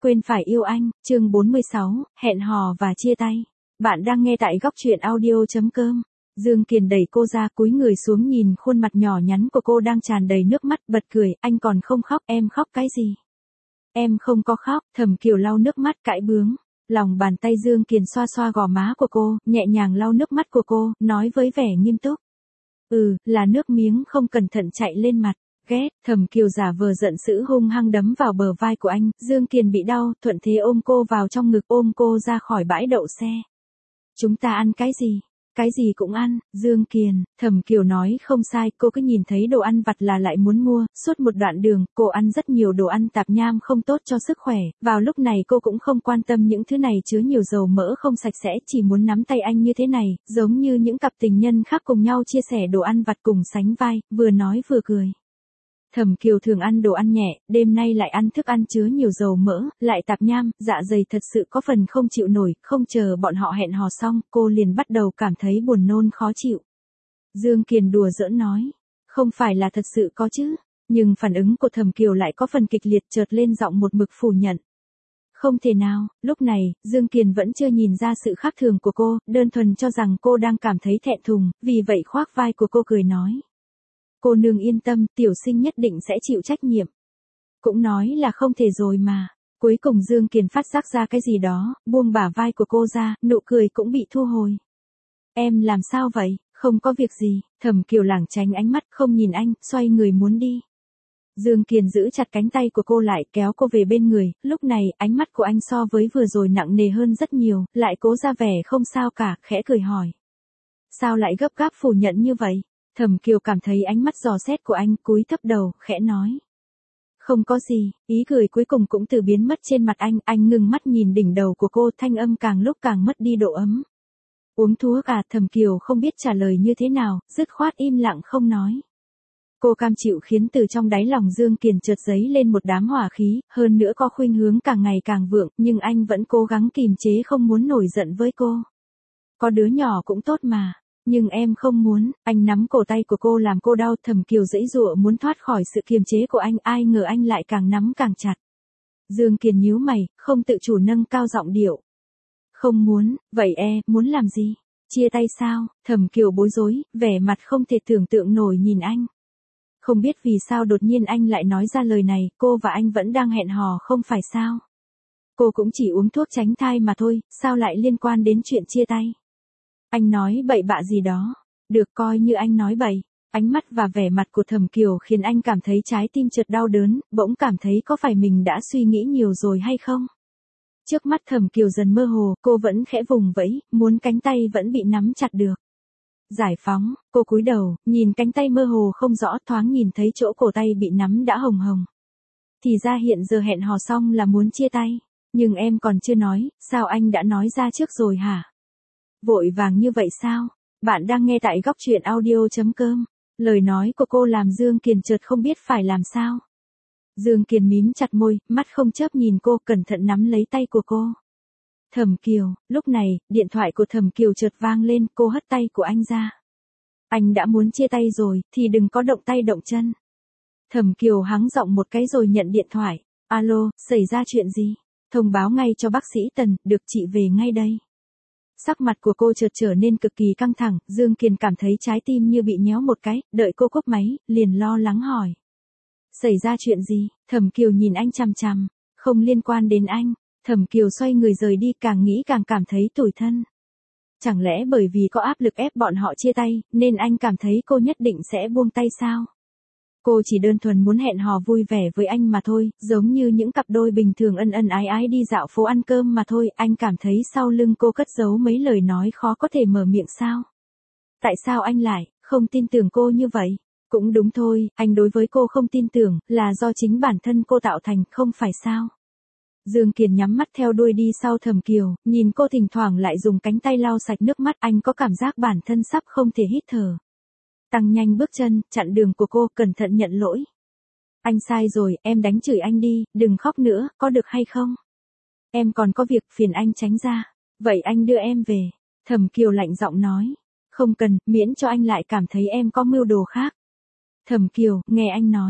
quên phải yêu anh, chương 46, hẹn hò và chia tay. Bạn đang nghe tại góc truyện audio.com. Dương Kiền đẩy cô ra, cúi người xuống nhìn khuôn mặt nhỏ nhắn của cô đang tràn đầy nước mắt, bật cười, anh còn không khóc, em khóc cái gì? Em không có khóc, Thẩm Kiều lau nước mắt cãi bướng. Lòng bàn tay Dương Kiền xoa xoa gò má của cô, nhẹ nhàng lau nước mắt của cô, nói với vẻ nghiêm túc. Là nước miếng không cẩn thận chạy lên mặt. Ghét, Thẩm Kiều giả vờ giận dữ hung hăng đấm vào bờ vai của anh, Dương Kiền bị đau, thuận thế ôm cô vào trong ngực, ôm cô ra khỏi bãi đậu xe. Chúng ta ăn cái gì? Cái gì cũng ăn, Dương Kiền, Thẩm Kiều nói không sai, cô cứ nhìn thấy đồ ăn vặt là lại muốn mua, suốt một đoạn đường, cô ăn rất nhiều đồ ăn tạp nham không tốt cho sức khỏe, vào lúc này cô cũng không quan tâm những thứ này chứa nhiều dầu mỡ không sạch sẽ, chỉ muốn nắm tay anh như thế này, giống như những cặp tình nhân khác cùng nhau chia sẻ đồ ăn vặt cùng sánh vai, vừa nói vừa cười. Thẩm Kiều thường ăn đồ ăn nhẹ, đêm nay lại ăn thức ăn chứa nhiều dầu mỡ, lại tạp nham, dạ dày thật sự có phần không chịu nổi, không chờ bọn họ hẹn hò xong, cô liền bắt đầu cảm thấy buồn nôn khó chịu. Dương Kiền đùa giỡn nói, không phải là thật sự có chứ, nhưng phản ứng của Thẩm Kiều lại có phần kịch liệt, chợt lên giọng một mực phủ nhận. Không thể nào, lúc này, Dương Kiền vẫn chưa nhìn ra sự khác thường của cô, đơn thuần cho rằng cô đang cảm thấy thẹn thùng, vì vậy khoác vai của cô cười nói. Cô nương yên tâm, tiểu sinh nhất định sẽ chịu trách nhiệm. Cũng nói là không thể rồi mà. Cuối cùng Dương Kiền phát giác ra cái gì đó, buông bả vai của cô ra, nụ cười cũng bị thu hồi. Em làm sao vậy? Không có việc gì, Thẩm Kiều lảng tránh ánh mắt, không nhìn anh, xoay người muốn đi. Dương Kiền giữ chặt cánh tay của cô lại, kéo cô về bên người, lúc này, ánh mắt của anh so với vừa rồi nặng nề hơn rất nhiều, lại cố ra vẻ không sao cả, khẽ cười hỏi. Sao lại gấp gáp phủ nhận như vậy? Thẩm Kiều cảm thấy ánh mắt dò xét của anh, cúi thấp đầu, khẽ nói. Không có gì, ý cười cuối cùng cũng từ biến mất trên mặt anh ngưng mắt nhìn đỉnh đầu của cô, thanh âm càng lúc càng mất đi độ ấm. Uống thuốc à? Thẩm Kiều không biết trả lời như thế nào, dứt khoát im lặng không nói. Cô cam chịu khiến từ trong đáy lòng Dương Kiền chợt dấy lên một đám hỏa khí, hơn nữa có khuynh hướng càng ngày càng vượng, nhưng anh vẫn cố gắng kìm chế không muốn nổi giận với cô. Có đứa nhỏ cũng tốt mà. Nhưng em không muốn, anh nắm cổ tay của cô làm cô đau, Thẩm Kiều giãy giụa muốn thoát khỏi sự kiềm chế của anh, ai ngờ anh lại càng nắm càng chặt. Dương Kiền nhíu mày, không tự chủ nâng cao giọng điệu. Không muốn, vậy muốn làm gì? Chia tay sao? Thẩm Kiều bối rối, vẻ mặt không thể tưởng tượng nổi nhìn anh. Không biết vì sao đột nhiên anh lại nói ra lời này, cô và anh vẫn đang hẹn hò không phải sao? Cô cũng chỉ uống thuốc tránh thai mà thôi, sao lại liên quan đến chuyện chia tay? Anh nói bậy bạ gì đó. Được coi như anh nói bậy. Ánh mắt và vẻ mặt của Thẩm Kiều khiến anh cảm thấy trái tim chợt đau đớn, bỗng cảm thấy có phải mình đã suy nghĩ nhiều rồi hay không? Trước mắt Thẩm Kiều dần mơ hồ, cô vẫn khẽ vùng vẫy, muốn cánh tay vẫn bị nắm chặt được. Giải phóng, cô cúi đầu, nhìn cánh tay mơ hồ không rõ, thoáng nhìn thấy chỗ cổ tay bị nắm đã hồng hồng. Thì ra hiện giờ hẹn hò xong là muốn chia tay. Nhưng em còn chưa nói, sao anh đã nói ra trước rồi hả? Vội vàng như vậy sao? Bạn đang nghe tại góc truyện audio.com. Lời nói của cô làm Dương Kiền chợt không biết phải làm sao. Dương Kiền mím chặt môi, mắt không chớp nhìn cô, cẩn thận nắm lấy tay của cô. Thẩm Kiều, lúc này, điện thoại của Thẩm Kiều chợt vang lên, cô hất tay của anh ra. Anh đã muốn chia tay rồi, thì đừng có động tay động chân. Thẩm Kiều hắng giọng một cái rồi nhận điện thoại. Alo, xảy ra chuyện gì? Thông báo ngay cho bác sĩ Tần, được chị về ngay đây. Sắc mặt của cô chợt trở nên cực kỳ căng thẳng, Dương Kiền cảm thấy trái tim như bị nhéo một cái, đợi cô cúp máy, liền lo lắng hỏi. Xảy ra chuyện gì? Thẩm Kiều nhìn anh chằm chằm, không liên quan đến anh. Thẩm Kiều xoay người rời đi, càng nghĩ càng cảm thấy tủi thân. Chẳng lẽ bởi vì có áp lực ép bọn họ chia tay, nên anh cảm thấy cô nhất định sẽ buông tay sao? Cô chỉ đơn thuần muốn hẹn hò vui vẻ với anh mà thôi, giống như những cặp đôi bình thường ân ân ái ái đi dạo phố ăn cơm mà thôi, anh cảm thấy sau lưng cô cất giấu mấy lời nói khó có thể mở miệng sao? Tại sao anh lại không tin tưởng cô như vậy? Cũng đúng thôi, anh đối với cô không tin tưởng, là do chính bản thân cô tạo thành, không phải sao? Dương Kiền nhắm mắt theo đuôi đi sau Thẩm Kiều, nhìn cô thỉnh thoảng lại dùng cánh tay lau sạch nước mắt, anh có cảm giác bản thân sắp không thể hít thở. Tăng nhanh bước chân, chặn đường của cô, cẩn thận nhận lỗi. Anh sai rồi, em đánh chửi anh đi, đừng khóc nữa, có được hay không? Em còn có việc, phiền anh tránh ra. Vậy anh đưa em về. Thẩm Kiều lạnh giọng nói. Không cần, miễn cho anh lại cảm thấy em có mưu đồ khác. Thẩm Kiều, nghe anh nói.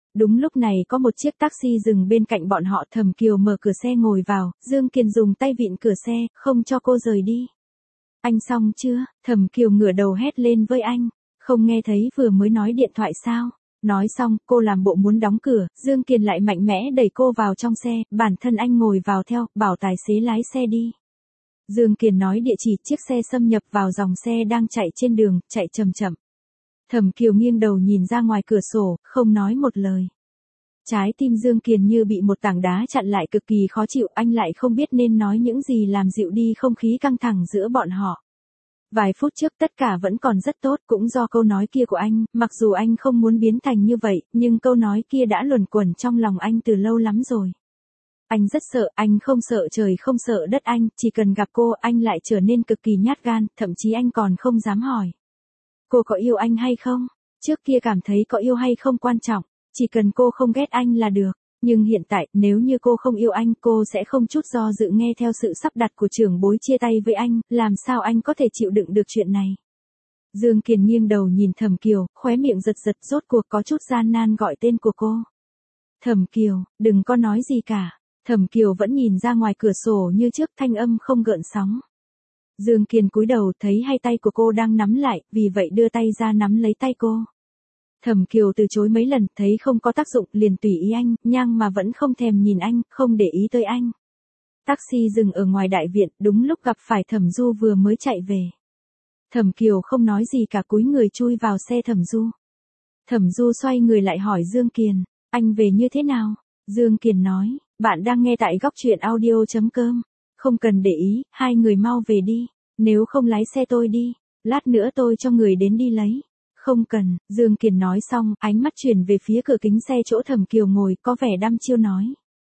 Đúng lúc này có một chiếc taxi dừng bên cạnh bọn họ. Thẩm Kiều mở cửa xe ngồi vào, Dương Kiền dùng tay vịn cửa xe, không cho cô rời đi. Anh xong chưa? Thẩm Kiều ngửa đầu hét lên với anh. Không nghe thấy vừa mới nói điện thoại sao? Nói xong, cô làm bộ muốn đóng cửa, Dương Kiền lại mạnh mẽ đẩy cô vào trong xe, bản thân anh ngồi vào theo, bảo tài xế lái xe đi. Dương Kiền nói địa chỉ, chiếc xe xâm nhập vào dòng xe đang chạy trên đường, chạy chậm chậm. Thẩm Kiều nghiêng đầu nhìn ra ngoài cửa sổ, không nói một lời. Trái tim Dương Kiền như bị một tảng đá chặn lại, cực kỳ khó chịu, anh lại không biết nên nói những gì làm dịu đi không khí căng thẳng giữa bọn họ. Vài phút trước tất cả vẫn còn rất tốt, cũng do câu nói kia của anh, mặc dù anh không muốn biến thành như vậy, nhưng câu nói kia đã luẩn quẩn trong lòng anh từ lâu lắm rồi. Anh rất sợ, anh không sợ trời không sợ đất, anh chỉ cần gặp cô anh lại trở nên cực kỳ nhát gan, thậm chí anh còn không dám hỏi. Cô có yêu anh hay không? Trước kia cảm thấy có yêu hay không quan trọng, chỉ cần cô không ghét anh là được. Nhưng hiện tại, nếu như cô không yêu anh, cô sẽ không chút do dự nghe theo sự sắp đặt của trưởng bối chia tay với anh, làm sao anh có thể chịu đựng được chuyện này? Dương Kiền nghiêng đầu nhìn Thẩm Kiều, khóe miệng giật giật, rốt cuộc có chút gian nan gọi tên của cô. Thẩm Kiều, đừng có nói gì cả. Thẩm Kiều vẫn nhìn ra ngoài cửa sổ như trước, thanh âm không gợn sóng. Dương Kiền cúi đầu thấy hai tay của cô đang nắm lại, vì vậy đưa tay ra nắm lấy tay cô. Thẩm Kiều từ chối mấy lần, thấy không có tác dụng, liền tùy ý anh, nhưng mà vẫn không thèm nhìn anh, không để ý tới anh. Taxi dừng ở ngoài đại viện, đúng lúc gặp phải Thẩm Du vừa mới chạy về. Thẩm Kiều không nói gì cả, cúi người chui vào xe Thẩm Du. Thẩm Du xoay người lại hỏi Dương Kiền, anh về như thế nào? Dương Kiền nói, bạn đang nghe tại góc truyện audio.com. Không cần để ý, hai người mau về đi. Nếu không lái xe tôi đi, lát nữa tôi cho người đến đi lấy. Không cần, Dương Kiền nói xong, ánh mắt chuyển về phía cửa kính xe chỗ Thẩm Kiều ngồi, có vẻ đăm chiêu nói.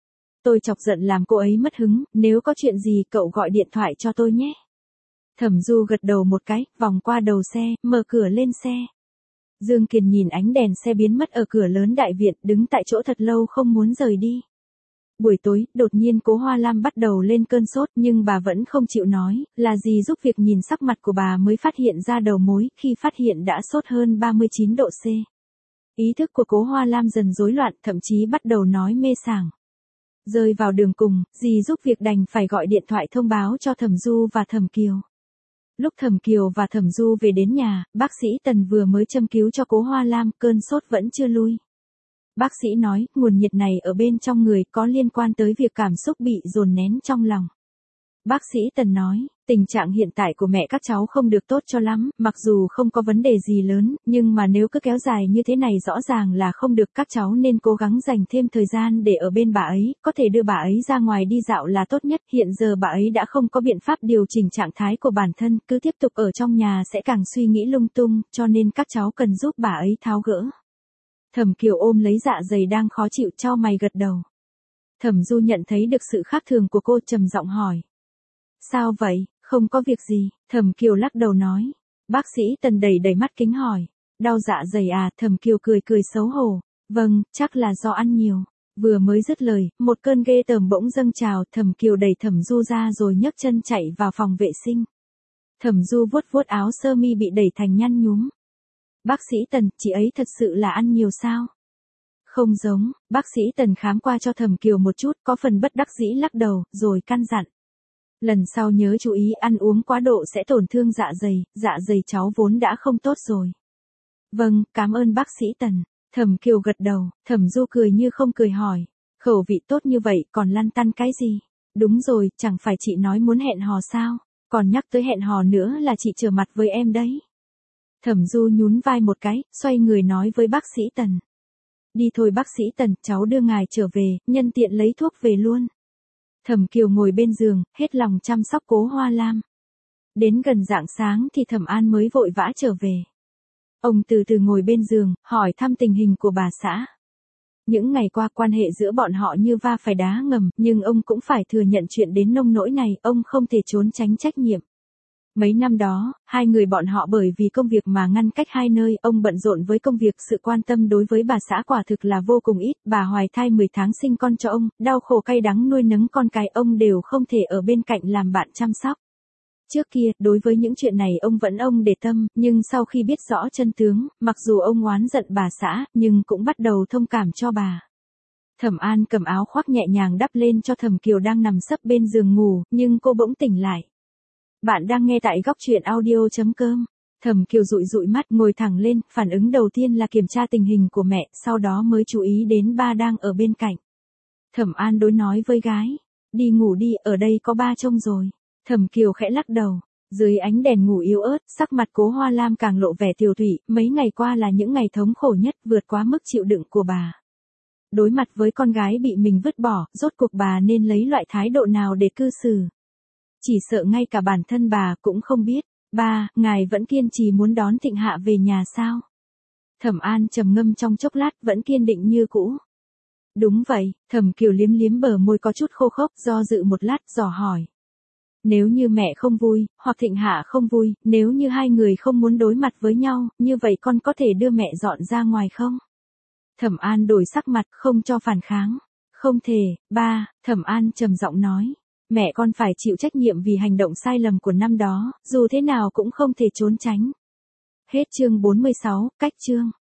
Tôi chọc giận làm cô ấy mất hứng, nếu có chuyện gì cậu gọi điện thoại cho tôi nhé. Thẩm Du gật đầu một cái, vòng qua đầu xe, mở cửa lên xe. Dương Kiền nhìn ánh đèn xe biến mất ở cửa lớn đại viện, đứng tại chỗ thật lâu không muốn rời đi. Buổi tối, đột nhiên Cố Hoa Lam bắt đầu lên cơn sốt, nhưng bà vẫn không chịu nói, là gì giúp việc, nhìn sắc mặt của bà mới phát hiện ra đầu mối, khi phát hiện đã sốt hơn 39 độ C. Ý thức của Cố Hoa Lam dần rối loạn, thậm chí bắt đầu nói mê sảng. Rơi vào đường cùng, dì giúp việc đành phải gọi điện thoại thông báo cho Thẩm Du và Thẩm Kiều. Lúc Thẩm Kiều và Thẩm Du về đến nhà, bác sĩ Tần vừa mới châm cứu cho Cố Hoa Lam, cơn sốt vẫn chưa lui. Bác sĩ nói, nguồn nhiệt này ở bên trong người có liên quan tới việc cảm xúc bị dồn nén trong lòng. Bác sĩ Tần nói, tình trạng hiện tại của mẹ các cháu không được tốt cho lắm, mặc dù không có vấn đề gì lớn, nhưng mà nếu cứ kéo dài như thế này rõ ràng là không được, các cháu nên cố gắng dành thêm thời gian để ở bên bà ấy, có thể đưa bà ấy ra ngoài đi dạo là tốt nhất, hiện giờ bà ấy đã không có biện pháp điều chỉnh trạng thái của bản thân, cứ tiếp tục ở trong nhà sẽ càng suy nghĩ lung tung, cho nên các cháu cần giúp bà ấy tháo gỡ. Thẩm Kiều ôm lấy dạ dày đang khó chịu, chau mày gật đầu. Thẩm Du nhận thấy được sự khác thường của cô, trầm giọng hỏi. Sao vậy, không có việc gì, Thẩm Kiều lắc đầu nói. Bác sĩ Tần đẩy đẩy mắt kính hỏi. Đau dạ dày à, Thẩm Kiều cười cười xấu hổ. Vâng, chắc là do ăn nhiều. Vừa mới dứt lời, một cơn ghê tởm bỗng dâng trào, Thẩm Kiều đẩy Thẩm Du ra rồi nhấc chân chạy vào phòng vệ sinh. Thẩm Du vuốt vuốt áo sơ mi bị đẩy thành nhăn nhúm. Bác sĩ Tần, chị ấy thật sự là ăn nhiều sao? Không giống, bác sĩ Tần khám qua cho Thẩm Kiều một chút, có phần bất đắc dĩ lắc đầu, rồi căn dặn. Lần sau nhớ chú ý, ăn uống quá độ sẽ tổn thương dạ dày cháu vốn đã không tốt rồi. Vâng, cảm ơn bác sĩ Tần. Thẩm Kiều gật đầu, Thẩm Du cười như không cười hỏi. Khẩu vị tốt như vậy, còn lăn tăn cái gì? Đúng rồi, chẳng phải chị nói muốn hẹn hò sao? Còn nhắc tới hẹn hò nữa là chị trở mặt với em đấy. Thẩm Du nhún vai một cái, xoay người nói với bác sĩ Tần. Đi thôi bác sĩ Tần, cháu đưa ngài trở về, nhân tiện lấy thuốc về luôn. Thẩm Kiều ngồi bên giường, hết lòng chăm sóc Cố Hoa Lam. Đến gần rạng sáng thì Thẩm An mới vội vã trở về. Ông từ từ ngồi bên giường, hỏi thăm tình hình của bà xã. Những ngày qua quan hệ giữa bọn họ như va phải đá ngầm, nhưng ông cũng phải thừa nhận chuyện đến nông nỗi này, ông không thể trốn tránh trách nhiệm. Mấy năm đó, hai người bọn họ bởi vì công việc mà ngăn cách hai nơi, ông bận rộn với công việc, sự quan tâm đối với bà xã quả thực là vô cùng ít, bà hoài thai 10 tháng sinh con cho ông, đau khổ cay đắng nuôi nấng con cái, ông đều không thể ở bên cạnh làm bạn chăm sóc. Trước kia, đối với những chuyện này ông để tâm, nhưng sau khi biết rõ chân tướng, mặc dù ông oán giận bà xã, nhưng cũng bắt đầu thông cảm cho bà. Thẩm An cầm áo khoác nhẹ nhàng đắp lên cho Thẩm Kiều đang nằm sấp bên giường ngủ, nhưng cô bỗng tỉnh lại. Bạn đang nghe tại góc truyện audio.com. Thẩm Kiều dụi dụi mắt ngồi thẳng lên, phản ứng đầu tiên là kiểm tra tình hình của mẹ, sau đó mới chú ý đến ba đang ở bên cạnh. Thẩm An đối nói với gái, đi ngủ đi, ở đây có ba trông rồi. Thẩm Kiều khẽ lắc đầu, dưới ánh đèn ngủ yếu ớt, sắc mặt Cố Hoa Lam càng lộ vẻ tiều tụy, mấy ngày qua là những ngày thống khổ nhất, vượt quá mức chịu đựng của bà. Đối mặt với con gái bị mình vứt bỏ, rốt cuộc bà nên lấy loại thái độ nào để cư xử. Chỉ sợ ngay cả bản thân bà cũng không biết. Ba, ngài vẫn kiên trì muốn đón Thịnh Hạ về nhà sao? Thẩm An trầm ngâm trong chốc lát, vẫn kiên định như cũ. Đúng vậy, Thẩm Kiều liếm liếm bờ môi có chút khô khốc, do dự một lát, dò hỏi. Nếu như mẹ không vui, hoặc Thịnh Hạ không vui, nếu như hai người không muốn đối mặt với nhau, như vậy con có thể đưa mẹ dọn ra ngoài không? Thẩm An đổi sắc mặt, không cho phản kháng. Không thể, ba, Thẩm An trầm giọng nói. Mẹ con phải chịu trách nhiệm vì hành động sai lầm của năm đó, dù thế nào cũng không thể trốn tránh. Hết chương 46, cách chương.